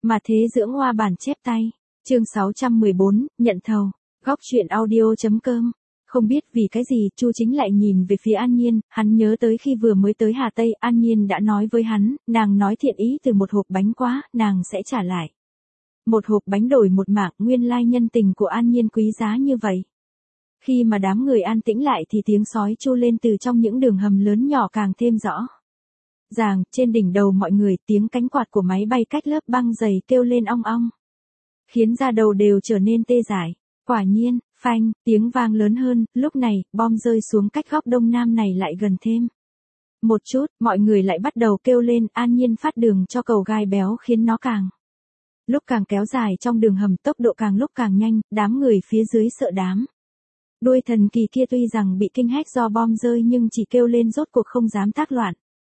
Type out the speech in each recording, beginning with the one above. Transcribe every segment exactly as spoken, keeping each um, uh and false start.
Mà thế dưỡng hoa bản chép tay. Chương sáu trăm mười bốn, nhận thầu. Góc truyện audio chấm com. Không biết vì cái gì, Chu Chính lại nhìn về phía An Nhiên, hắn nhớ tới khi vừa mới tới Hà Tây, An Nhiên đã nói với hắn, nàng nói thiện ý từ một hộp bánh quá, nàng sẽ trả lại. Một hộp bánh đổi một mạng, nguyên lai nhân tình của An Nhiên quý giá như vậy. Khi mà đám người an tĩnh lại thì tiếng sói tru lên từ trong những đường hầm lớn nhỏ càng thêm rõ ràng, trên đỉnh đầu mọi người tiếng cánh quạt của máy bay cách lớp băng dày kêu lên ong ong. Khiến da đầu đều trở nên tê dại. Quả nhiên, phanh, tiếng vang lớn hơn, lúc này, bom rơi xuống cách góc đông nam này lại gần thêm. Một chút, mọi người lại bắt đầu kêu lên, An Nhiên phát đường cho cầu gai béo khiến nó càng lúc càng kéo dài trong đường hầm, tốc độ càng lúc càng nhanh, đám người phía dưới sợ đám. Đuôi thần kỳ kia tuy rằng bị kinh hách do bom rơi nhưng chỉ kêu lên rốt cuộc không dám tác loạn.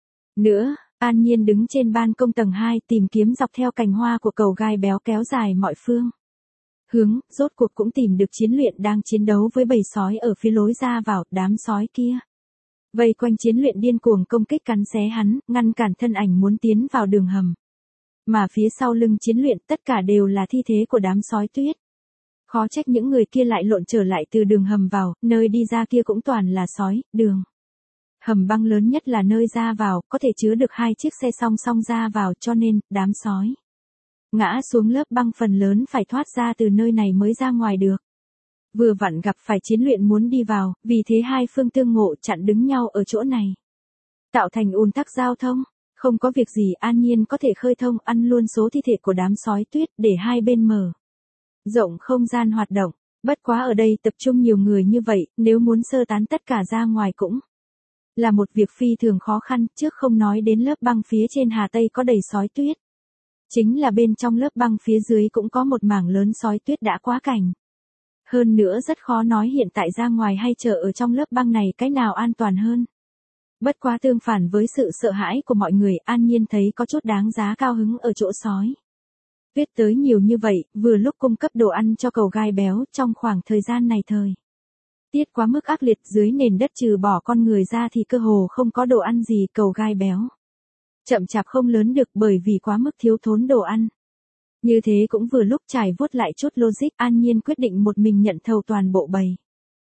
Nữa, An Nhiên đứng trên ban công tầng hai tìm kiếm dọc theo cành hoa của cầu gai béo kéo dài mọi phương hướng, rốt cuộc cũng tìm được chiến luyện đang chiến đấu với bầy sói ở phía lối ra vào, đám sói kia vây quanh chiến luyện điên cuồng công kích cắn xé hắn, ngăn cản thân ảnh muốn tiến vào đường hầm. Mà phía sau lưng chiến luyện tất cả đều là thi thế của đám sói tuyết. Khó trách những người kia lại lộn trở lại từ đường hầm vào, nơi đi ra kia cũng toàn là sói, đường hầm băng lớn nhất là nơi ra vào, có thể chứa được hai chiếc xe song song ra vào, cho nên, đám sói ngã xuống lớp băng phần lớn phải thoát ra từ nơi này mới ra ngoài được. Vừa vặn gặp phải chiến luyện muốn đi vào, vì thế hai phương tương ngộ chặn đứng nhau ở chỗ này. Tạo thành ùn tắc giao thông, không có việc gì An Nhiên có thể khơi thông ăn luôn số thi thể của đám sói tuyết để hai bên mở rộng không gian hoạt động. Bất quá ở đây tập trung nhiều người như vậy, nếu muốn sơ tán tất cả ra ngoài cũng là một việc phi thường khó khăn, trước không nói đến lớp băng phía trên Hà Tây có đầy sói tuyết. Chính là bên trong lớp băng phía dưới cũng có một mảng lớn sói tuyết đã quá cảnh. Hơn nữa rất khó nói hiện tại ra ngoài hay chờ ở trong lớp băng này cái nào an toàn hơn. Bất quá tương phản với sự sợ hãi của mọi người, An Nhiên thấy có chút đáng giá cao hứng ở chỗ sói tuyết tới nhiều như vậy, vừa lúc cung cấp đồ ăn cho cầu gai béo trong khoảng thời gian này thời tiết quá mức ác liệt, dưới nền đất trừ bỏ con người ra thì cơ hồ không có đồ ăn gì, cầu gai béo chậm chạp không lớn được bởi vì quá mức thiếu thốn đồ ăn. Như thế cũng vừa lúc trải vuốt lại chút logic, An Nhiên quyết định một mình nhận thầu toàn bộ bầy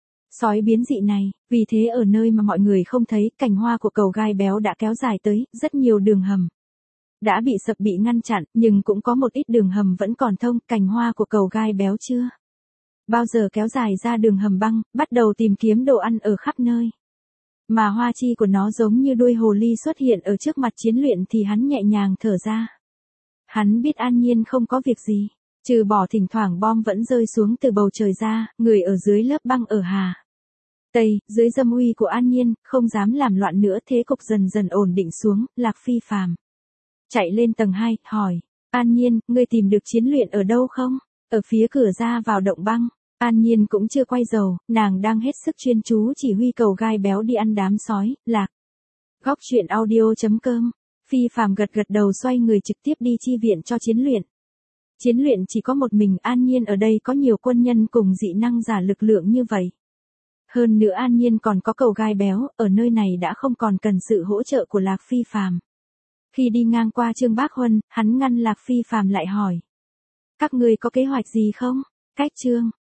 sói biến dị này, vì thế ở nơi mà mọi người không thấy, cành hoa của cầu gai béo đã kéo dài tới, rất nhiều đường hầm đã bị sập bị ngăn chặn, nhưng cũng có một ít đường hầm vẫn còn thông, cành hoa của cầu gai béo chưa bao giờ kéo dài ra đường hầm băng, bắt đầu tìm kiếm đồ ăn ở khắp nơi. Mà hoa chi của nó giống như đuôi hồ ly xuất hiện ở trước mặt chiến luyện thì hắn nhẹ nhàng thở ra. Hắn biết An Nhiên không có việc gì, trừ bỏ thỉnh thoảng bom vẫn rơi xuống từ bầu trời ra, người ở dưới lớp băng ở Hà Tây, dưới dâm uy của An Nhiên, không dám làm loạn nữa, thế cục dần dần ổn định xuống, Lạc Phi Phàm chạy lên tầng hai, hỏi, An Nhiên, ngươi tìm được chiến luyện ở đâu không? Ở phía cửa ra vào động băng. An Nhiên cũng chưa quay dầu, nàng đang hết sức chuyên chú chỉ huy cầu gai béo đi ăn đám sói, lạc. Góc truyện audio chấm com. Phi Phàm gật gật đầu xoay người trực tiếp đi chi viện cho chiến luyện. Chiến luyện chỉ có một mình, An Nhiên ở đây có nhiều quân nhân cùng dị năng giả lực lượng như vậy. Hơn nữa An Nhiên còn có cầu gai béo, ở nơi này đã không còn cần sự hỗ trợ của Lạc Phi Phàm. Khi đi ngang qua Trương Bác Huân, hắn ngăn Lạc Phi Phàm lại hỏi. Các ngươi có kế hoạch gì không? Cách Trương